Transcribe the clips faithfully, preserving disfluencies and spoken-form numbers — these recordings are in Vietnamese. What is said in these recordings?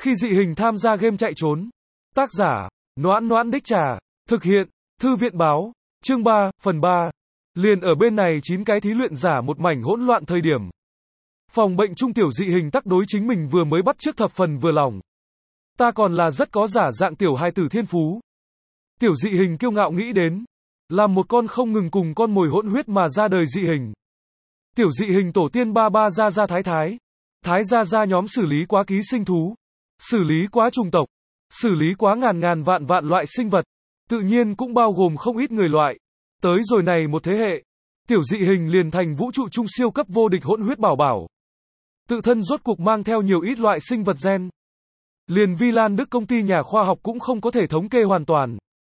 Khi dị hình tham gia game chạy trốn. Tác giả, Noãn Noãn Đích Trà. Thực hiện, Thư viện báo. Chương ba, phần ba. Liền ở bên này chín cái thí luyện giả một mảnh hỗn loạn thời điểm. Phòng bệnh trung tiểu dị hình tắc đối chính mình vừa mới bắt trước thập phần vừa lòng. Ta còn là rất có giả dạng tiểu hài tử thiên phú. Tiểu dị hình kiêu ngạo nghĩ đến. Làm một con không ngừng cùng con mồi hỗn huyết mà ra đời dị hình. Tiểu dị hình tổ tiên ba ba gia gia thái thái. Thái gia gia nhóm xử lý quá ký sinh thú. Xử lý quá trùng tộc. Xử lý quá ngàn ngàn vạn vạn loại sinh vật. Tự nhiên cũng bao gồm không ít người loại. Tới rồi này một thế hệ. Tiểu dị hình liền thành vũ trụ trung siêu cấp vô địch hỗn huyết bảo bảo. Tự thân rốt cuộc mang theo nhiều ít loại sinh vật gen. Liền Vi Lan Đức công ty nhà khoa học cũng không có thể thống kê hoàn toàn.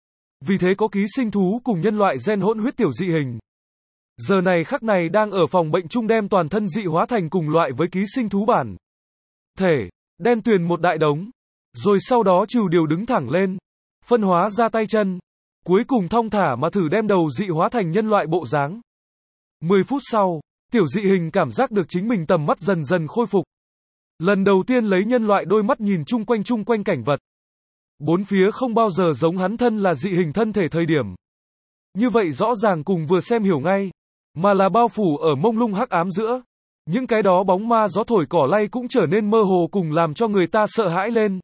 Vì thế có ký sinh thú cùng nhân loại gen hỗn huyết tiểu dị hình. Giờ này khắc này đang ở phòng bệnh chung đem toàn thân dị hóa thành cùng loại với ký sinh thú bản thể, đen tuyền một đại đống. Rồi sau đó trừ điều đứng thẳng lên, phân hóa ra tay chân. Cuối cùng thong thả mà thử đem đầu dị hóa thành nhân loại bộ dáng. mười phút sau, tiểu dị hình cảm giác được chính mình tầm mắt dần dần khôi phục. Lần đầu tiên lấy nhân loại đôi mắt nhìn chung quanh chung quanh cảnh vật. Bốn phía không bao giờ giống hắn thân là dị hình thân thể thời điểm. Như vậy rõ ràng cùng vừa xem hiểu ngay, mà là bao phủ ở mông lung hắc ám giữa. Những cái đó bóng ma gió thổi cỏ lay cũng trở nên mơ hồ cùng làm cho người ta sợ hãi lên.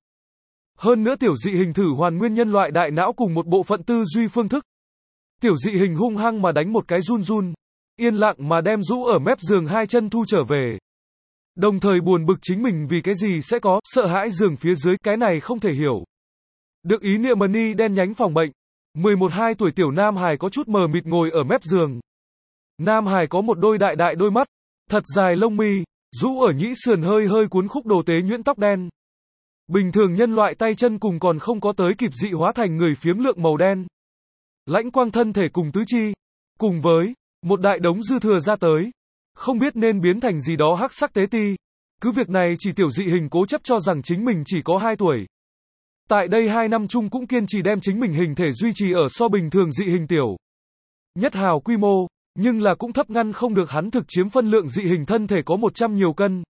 Hơn nữa tiểu dị hình thử hoàn nguyên nhân loại đại não cùng một bộ phận tư duy phương thức. Tiểu dị hình hung hăng mà đánh một cái run run, yên lặng mà đem rũ ở mép giường hai chân thu trở về. Đồng thời buồn bực chính mình vì cái gì sẽ có sợ hãi giường phía dưới, cái này không thể hiểu. Được ý niệm mani đen nhánh phòng bệnh. mười một hai tuổi tiểu nam hài có chút mờ mịt ngồi ở mép giường. Nam hài có một đôi đại đại đôi mắt, thật dài lông mi, rũ ở nhĩ sườn hơi hơi cuốn khúc đồ tế nhuyễn tóc đen. Bình thường nhân loại tay chân cùng còn không có tới kịp dị hóa thành người phiếm lượng màu đen. Lãnh quang thân thể cùng tứ chi, cùng với một đại đống dư thừa ra tới, không biết nên biến thành gì đó hắc sắc tế ti. Cứ việc này chỉ tiểu dị hình cố chấp cho rằng chính mình chỉ có hai tuổi. Tại đây hai năm chung cũng kiên trì đem chính mình hình thể duy trì ở so bình thường dị hình tiểu nhất hào quy mô, nhưng là cũng thấp ngăn không được hắn thực chiếm phân lượng dị hình thân thể có một trăm nhiều cân.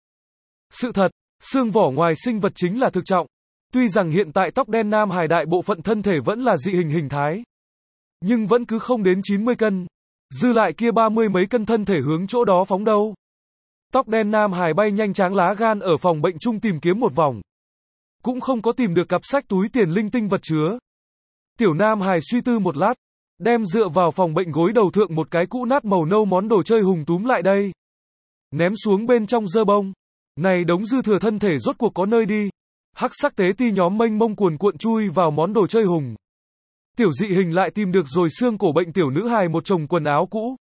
Sự thật, xương vỏ ngoài sinh vật chính là thực trọng. Tuy rằng hiện tại tóc đen nam hài đại bộ phận thân thể vẫn là dị hình hình thái, nhưng vẫn cứ không đến chín mươi cân. Dư lại kia ba mươi mấy cân thân thể hướng chỗ đó phóng đâu. Tóc đen nam hài bay nhanh tráng lá gan ở phòng bệnh chung tìm kiếm một vòng. Cũng không có tìm được cặp sách túi tiền linh tinh vật chứa. Tiểu nam hài suy tư một lát, đem dựa vào phòng bệnh gối đầu thượng một cái cũ nát màu nâu món đồ chơi hùng túm lại đây. Ném xuống bên trong dơ bông. Này đống dư thừa thân thể rốt cuộc có nơi đi. Hắc sắc tế ti nhóm mênh mông cuồn cuộn chui vào món đồ chơi hùng. Tiểu dị hình lại tìm được rồi xương cổ bệnh tiểu nữ hài một chồng quần áo cũ.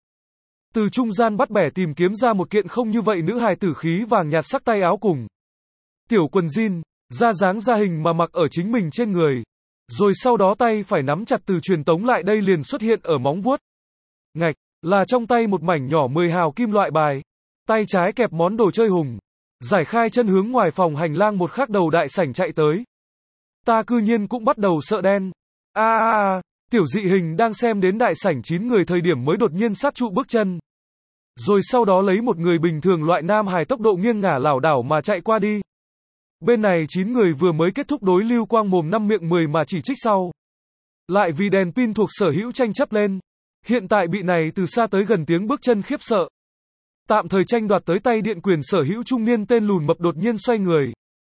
Từ trung gian bắt bẻ tìm kiếm ra một kiện không như vậy nữ hài tử khí vàng nhạt sắc tay áo cùng tiểu quần jean, ra dáng ra hình mà mặc ở chính mình trên người. Rồi sau đó tay phải nắm chặt từ truyền tống lại đây liền xuất hiện ở móng vuốt. Ngạch, là trong tay một mảnh nhỏ mười hào kim loại bài. Tay trái kẹp món đồ chơi hùng. Giải khai chân hướng ngoài phòng hành lang một khắc đầu đại sảnh chạy tới. Ta cư nhiên cũng bắt đầu sợ đen. A a a, tiểu dị hình đang xem đến đại sảnh chín người thời điểm mới đột nhiên sát trụ bước chân. Rồi sau đó lấy một người bình thường loại nam hài tốc độ nghiêng ngả lảo đảo mà chạy qua đi. Bên này chín người vừa mới kết thúc đối lưu quang mồm năm miệng mười mà chỉ trích sau. Lại vì đèn pin thuộc sở hữu tranh chấp lên. Hiện tại bị này từ xa tới gần tiếng bước chân khiếp sợ. Tạm thời tranh đoạt tới tay điện quyền sở hữu trung niên tên lùn mập đột nhiên xoay người.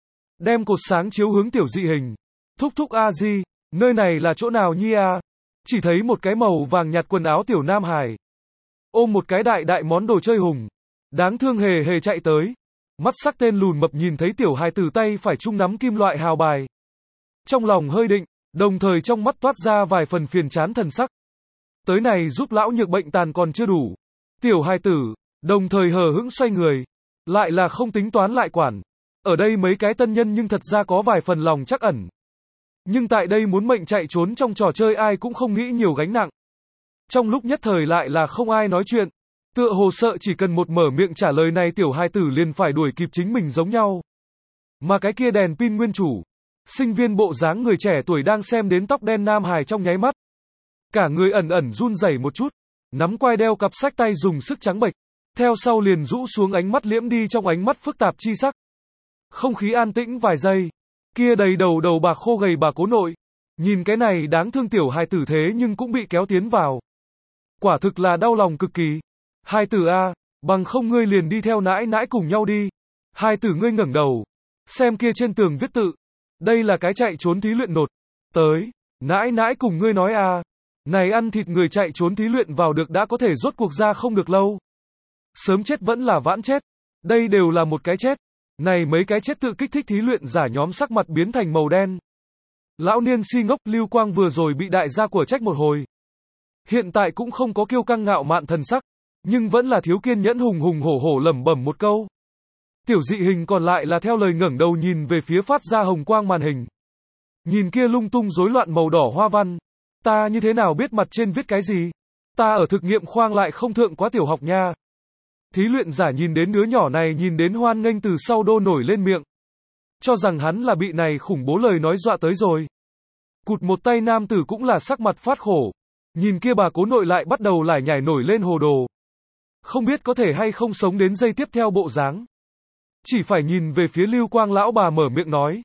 Đem cột sáng chiếu hướng tiểu dị hình. Thúc thúc a di, nơi này là chỗ nào nhi a? Chỉ thấy một cái màu vàng nhạt quần áo tiểu nam hài. Ôm một cái đại đại món đồ chơi hùng. Đáng thương hề hề chạy tới. Mắt sắc tên lùn mập nhìn thấy tiểu hài từ tay phải chung nắm kim loại hào bài. Trong lòng hơi định, đồng thời trong mắt toát ra vài phần phiền chán thần sắc. Tới này giúp lão nhược bệnh tàn còn chưa đủ. Tiểu hài tử, đồng thời hờ hững xoay người. Lại là không tính toán lại quản. Ở đây mấy cái tân nhân nhưng thật ra có vài phần lòng chắc ẩn. Nhưng tại đây muốn mệnh chạy trốn trong trò chơi ai cũng không nghĩ nhiều gánh nặng. Trong lúc nhất thời lại là không ai nói chuyện. Tựa hồ sợ chỉ cần một mở miệng trả lời này tiểu hai tử liền phải đuổi kịp chính mình giống nhau. Mà cái kia đèn pin nguyên chủ, sinh viên bộ dáng người trẻ tuổi đang xem đến tóc đen nam hài trong nháy mắt. Cả người ẩn ẩn run rẩy một chút, nắm quai đeo cặp sách tay dùng sức trắng bệch. Theo sau liền rũ xuống ánh mắt liễm đi trong ánh mắt phức tạp chi sắc. Không khí an tĩnh vài giây. Kia đầy đầu đầu bạc khô gầy bà cố nội. Nhìn cái này đáng thương tiểu hài tử thế nhưng cũng bị kéo tiến vào. Quả thực là đau lòng cực kỳ. Hai tử a, bằng không ngươi liền đi theo nãi nãi cùng nhau đi. Hai tử ngươi ngẩng đầu. Xem kia trên tường viết tự. Đây là cái chạy trốn thí luyện nột. Tới. Nãi nãi cùng ngươi nói a. Này ăn thịt người chạy trốn thí luyện vào được đã có thể rốt cuộc ra không được lâu. Sớm chết vẫn là vãn chết. Đây đều là một cái chết. Này mấy cái chết tự kích thích thí luyện giả nhóm sắc mặt biến thành màu đen. Lão niên si ngốc Lưu Quang vừa rồi bị đại gia của trách một hồi. Hiện tại cũng không có kiêu căng ngạo mạn thần sắc. Nhưng vẫn là thiếu kiên nhẫn hùng hùng hổ hổ lẩm bẩm một câu. Tiểu dị hình còn lại là theo lời ngẩng đầu nhìn về phía phát ra hồng quang màn hình. Nhìn kia lung tung rối loạn màu đỏ hoa văn. Ta như thế nào biết mặt trên viết cái gì? Ta ở thực nghiệm khoang lại không thượng quá tiểu học nha. Thí luyện giả nhìn đến đứa nhỏ này nhìn đến hoan nghênh từ sau đô nổi lên miệng. Cho rằng hắn là bị này khủng bố lời nói dọa tới rồi. Cụt một tay nam tử cũng là sắc mặt phát khổ. Nhìn kia bà cố nội lại bắt đầu lải nhải nổi lên hồ đồ. Không biết có thể hay không sống đến giây tiếp theo bộ dáng. Chỉ phải nhìn về phía Lưu Quang lão bà mở miệng nói.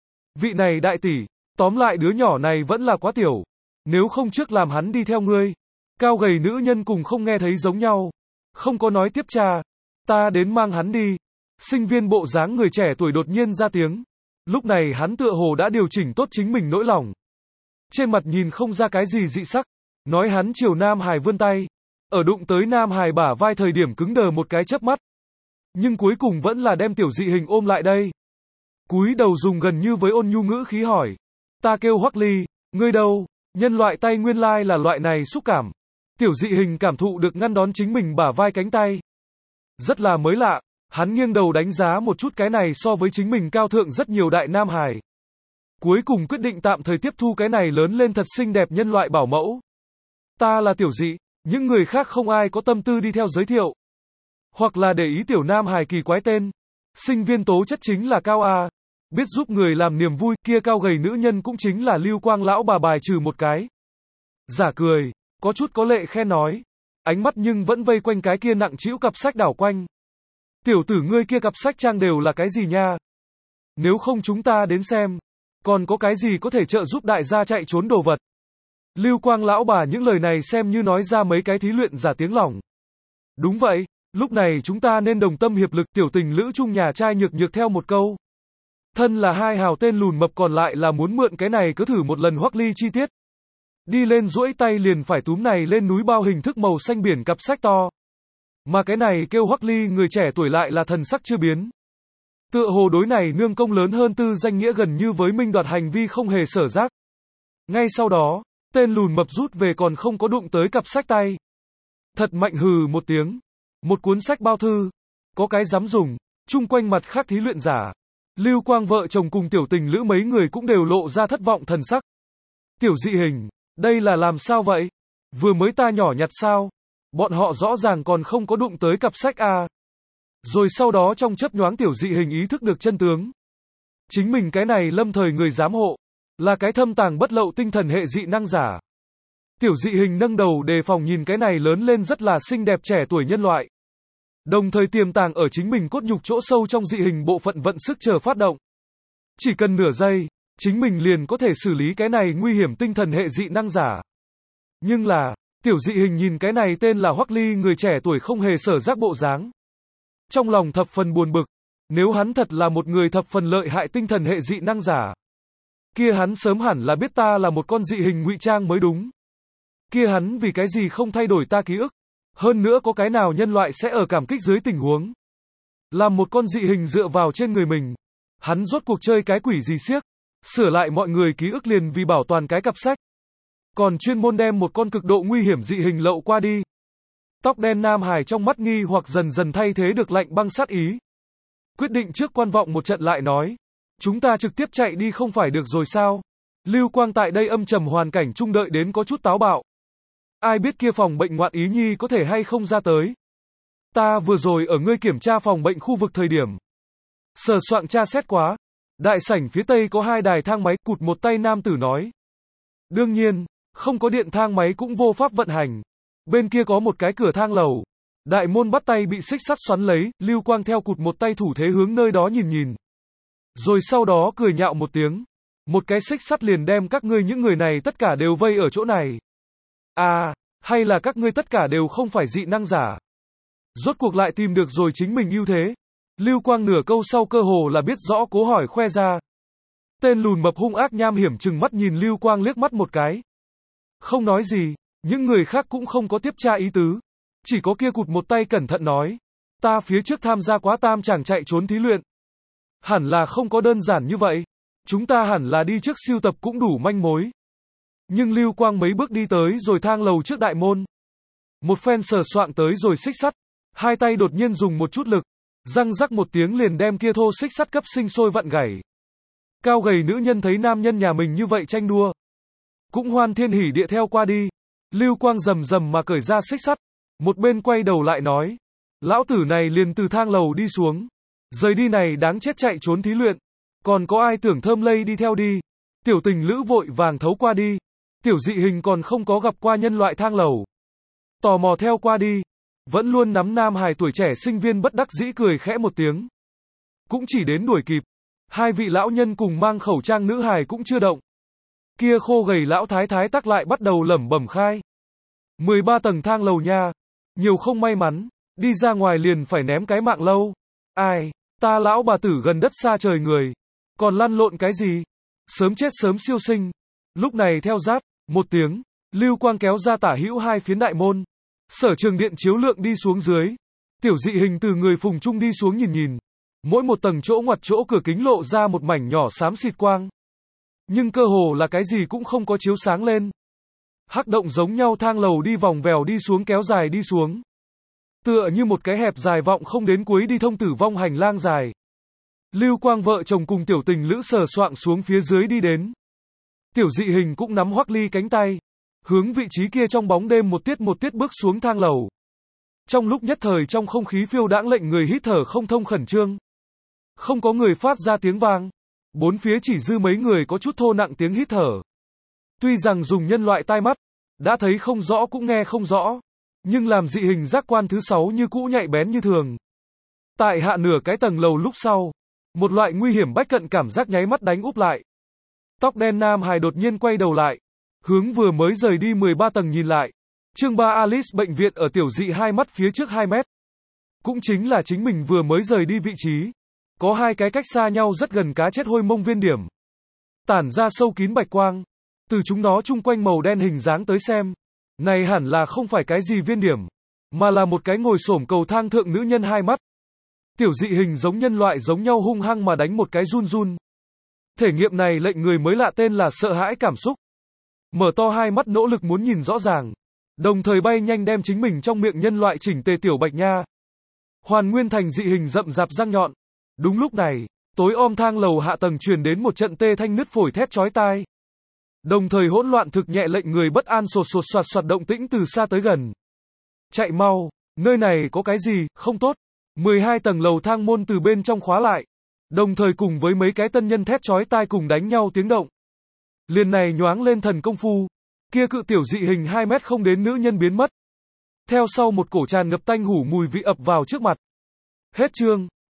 Vị này đại tỷ, tóm lại đứa nhỏ này vẫn là quá tiểu. Nếu không trước làm hắn đi theo ngươi. Cao gầy nữ nhân cùng không nghe thấy giống nhau. Không có nói tiếp cha. Ta đến mang hắn đi. Sinh viên bộ dáng người trẻ tuổi đột nhiên ra tiếng. Lúc này hắn tựa hồ đã điều chỉnh tốt chính mình nỗi lòng. Trên mặt nhìn không ra cái gì dị sắc. Nói hắn chiều Nam Hải vươn tay. Ở đụng tới Nam Hải bả vai thời điểm cứng đờ một cái chớp mắt. Nhưng cuối cùng vẫn là đem tiểu dị hình ôm lại đây. Cúi đầu dùng gần như với ôn nhu ngữ khí hỏi. Ta kêu Hoắc Ly, ngươi đâu? Nhân loại tay nguyên lai là loại này xúc cảm. Tiểu dị hình cảm thụ được ngăn đón chính mình bả vai cánh tay. Rất là mới lạ, hắn nghiêng đầu đánh giá một chút cái này so với chính mình cao thượng rất nhiều đại Nam Hải. Cuối cùng quyết định tạm thời tiếp thu cái này lớn lên thật xinh đẹp nhân loại bảo mẫu. Ta là tiểu dị, những người khác không ai có tâm tư đi theo giới thiệu. Hoặc là để ý tiểu Nam Hải kỳ quái tên. Sinh viên tố chất chính là cao A. Biết giúp người làm niềm vui, kia cao gầy nữ nhân cũng chính là Lưu Quang lão bà bài trừ một cái. Giả cười, có chút có lệ khen nói. Ánh mắt nhưng vẫn vây quanh cái kia nặng trĩu cặp sách đảo quanh. Tiểu tử ngươi kia cặp sách trang đều là cái gì nha? Nếu không chúng ta đến xem. Còn có cái gì có thể trợ giúp đại gia chạy trốn đồ vật? Lưu Quang lão bà những lời này xem như nói ra mấy cái thí luyện giả tiếng lỏng. Đúng vậy, lúc này chúng ta nên đồng tâm hiệp lực tiểu tình lữ chung nhà trai nhược nhược theo một câu. Thân là hai hào tên lùn mập còn lại là muốn mượn cái này cứ thử một lần Hoắc Ly chi tiết. Đi lên duỗi tay liền phải túm này lên núi bao hình thức màu xanh biển cặp sách to. Mà cái này kêu Hoắc Ly người trẻ tuổi lại là thần sắc chưa biến. Tựa hồ đối này nương công lớn hơn tư danh nghĩa gần như với minh đoạt hành vi không hề sở giác. Ngay sau đó, tên lùn mập rút về còn không có đụng tới cặp sách tay. Thật mạnh hừ một tiếng. Một cuốn sách bao thư. Có cái dám dùng. Chung quanh mặt khác thí luyện giả. Lưu Quang vợ chồng cùng tiểu tình lữ mấy người cũng đều lộ ra thất vọng thần sắc. Tiểu dị hình, đây là làm sao vậy? Vừa mới ta nhỏ nhặt sao? Bọn họ rõ ràng còn không có đụng tới cặp sách à. Rồi sau đó trong chớp nhoáng tiểu dị hình ý thức được chân tướng. Chính mình cái này lâm thời người giám hộ. Là cái thâm tàng bất lậu tinh thần hệ dị năng giả. Tiểu dị hình nâng đầu đề phòng nhìn cái này lớn lên rất là xinh đẹp trẻ tuổi nhân loại. Đồng thời tiềm tàng ở chính mình cốt nhục chỗ sâu trong dị hình bộ phận vận sức chờ phát động. Chỉ cần nửa giây, chính mình liền có thể xử lý cái này nguy hiểm tinh thần hệ dị năng giả. Nhưng là, tiểu dị hình nhìn cái này tên là Hoắc Ly người trẻ tuổi không hề sở giác bộ dáng. Trong lòng thập phần buồn bực, nếu hắn thật là một người thập phần lợi hại tinh thần hệ dị năng giả. Kia hắn sớm hẳn là biết ta là một con dị hình ngụy trang mới đúng. Kia hắn vì cái gì không thay đổi ta ký ức. Hơn nữa có cái nào nhân loại sẽ ở cảm kích dưới tình huống. Làm một con dị hình dựa vào trên người mình. Hắn rốt cuộc chơi cái quỷ gì xiếc. Sửa lại mọi người ký ức liền vì bảo toàn cái cặp sách. Còn chuyên môn đem một con cực độ nguy hiểm dị hình lậu qua đi. Tóc đen Nam Hải trong mắt nghi hoặc dần dần thay thế được lạnh băng sát ý. Quyết định trước quan vọng một trận lại nói. Chúng ta trực tiếp chạy đi không phải được rồi sao? Lưu Quang tại đây âm trầm hoàn cảnh trung đợi đến có chút táo bạo. Ai biết kia phòng bệnh ngoạn ý nhi có thể hay không ra tới. Ta vừa rồi ở ngươi kiểm tra phòng bệnh khu vực thời điểm. Sờ soạng tra xét quá. Đại sảnh phía tây có hai đài thang máy, cụt một tay nam tử nói. Đương nhiên, không có điện thang máy cũng vô pháp vận hành. Bên kia có một cái cửa thang lầu. Đại môn bắt tay bị xích sắt xoắn lấy, Lưu Quang theo cụt một tay thủ thế hướng nơi đó nhìn nhìn. Rồi sau đó cười nhạo một tiếng. Một cái xích sắt liền đem các ngươi những người này tất cả đều vây ở chỗ này. À, hay là các ngươi tất cả đều không phải dị năng giả? Rốt cuộc lại tìm được rồi chính mình ưu thế. Lưu Quang nửa câu sau cơ hồ là biết rõ cố hỏi khoe ra. Tên lùn mập hung ác nham hiểm trừng mắt nhìn Lưu Quang liếc mắt một cái. Không nói gì, những người khác cũng không có tiếp tra ý tứ. Chỉ có kia cụt một tay cẩn thận nói. Ta phía trước tham gia quá tam chàng chạy trốn thí luyện. Hẳn là không có đơn giản như vậy. Chúng ta hẳn là đi trước siêu tập cũng đủ manh mối. Nhưng Lưu Quang mấy bước đi tới rồi thang lầu trước đại môn. Một phen sờ soạng tới rồi xích sắt. Hai tay đột nhiên dùng một chút lực. Răng rắc một tiếng liền đem kia thô xích sắt cấp sinh sôi vặn gãy. Cao gầy nữ nhân thấy nam nhân nhà mình như vậy tranh đua. Cũng hoan thiên hỉ địa theo qua đi. Lưu Quang rầm rầm mà cởi ra xích sắt. Một bên quay đầu lại nói. Lão tử này liền từ thang lầu đi xuống. Rời đi này đáng chết chạy trốn thí luyện. Còn có ai tưởng thơm lây đi theo đi. Tiểu tình lữ vội vàng thấu qua đi. Tiểu dị hình còn không có gặp qua nhân loại thang lầu. Tò mò theo qua đi. Vẫn luôn nắm nam hài tuổi trẻ sinh viên bất đắc dĩ cười khẽ một tiếng. Cũng chỉ đến đuổi kịp. Hai vị lão nhân cùng mang khẩu trang nữ hài cũng chưa động. Kia khô gầy lão thái thái tắc lại bắt đầu lẩm bẩm khai. mười ba tầng thang lầu nha. Nhiều không may mắn. Đi ra ngoài liền phải ném cái mạng lâu. Ai, ta lão bà tử gần đất xa trời người. Còn lăn lộn cái gì? Sớm chết sớm siêu sinh. Lúc này theo rát, một tiếng, Lưu Quang kéo ra tả hữu hai phiến đại môn. Sở Trường điện chiếu lượng đi xuống dưới. Tiểu dị hình từ người phùng trung đi xuống nhìn nhìn. Mỗi một tầng chỗ ngoặt chỗ cửa kính lộ ra một mảnh nhỏ xám xịt quang. Nhưng cơ hồ là cái gì cũng không có chiếu sáng lên. Hắc động giống nhau thang lầu đi vòng vèo đi xuống kéo dài đi xuống. Tựa như một cái hẹp dài vọng không đến cuối đi thông tử vong hành lang dài. Lưu Quang vợ chồng cùng tiểu tình lữ sờ soạng xuống phía dưới đi đến. Tiểu dị hình cũng nắm Hoắc Ly cánh tay. Hướng vị trí kia trong bóng đêm một tiết một tiết bước xuống thang lầu. Trong lúc nhất thời trong không khí phiêu đãng lệnh người hít thở không thông khẩn trương. Không có người phát ra tiếng vang. Bốn phía chỉ dư mấy người có chút thô nặng tiếng hít thở. Tuy rằng dùng nhân loại tai mắt, đã thấy không rõ cũng nghe không rõ. Nhưng làm dị hình giác quan thứ sáu như cũ nhạy bén như thường. Tại hạ nửa cái tầng lầu lúc sau. Một loại nguy hiểm bách cận cảm giác nháy mắt đánh úp lại. Tóc đen nam hài đột nhiên quay đầu lại. Hướng vừa mới rời đi mười ba tầng nhìn lại. Chương ba Alice bệnh viện ở tiểu dị hai mắt phía trước hai mét. Cũng chính là chính mình vừa mới rời đi vị trí. Có hai cái cách xa nhau rất gần cá chết hôi mông viên điểm. Tản ra sâu kín bạch quang. Từ chúng nó chung quanh màu đen hình dáng tới xem. Này hẳn là không phải cái gì viên điểm. Mà là một cái ngồi xổm cầu thang thượng nữ nhân hai mắt. Tiểu dị hình giống nhân loại giống nhau hung hăng mà đánh một cái run run. Thể nghiệm này lệnh người mới lạ tên là sợ hãi cảm xúc. Mở to hai mắt nỗ lực muốn nhìn rõ ràng. Đồng thời bay nhanh đem chính mình trong miệng nhân loại chỉnh tề tiểu bạch nha. Hoàn nguyên thành dị hình rậm rạp răng nhọn. Đúng lúc này, tối om thang lầu hạ tầng truyền đến một trận tê thanh nứt phổi thét chói tai. Đồng thời hỗn loạn thực nhẹ lệnh người bất an sột sột soạt soạt động tĩnh từ xa tới gần. Chạy mau, nơi này có cái gì, không tốt. mười hai tầng lầu thang môn từ bên trong khóa lại. Đồng thời cùng với mấy cái tân nhân thét chói tai cùng đánh nhau tiếng động. Liền này nhoáng lên thần công phu. Kia cự tiểu dị hình hai mét không đến nữ nhân biến mất. Theo sau một cổ tràn ngập tanh hủ mùi vị ập vào trước mặt. Hết chương.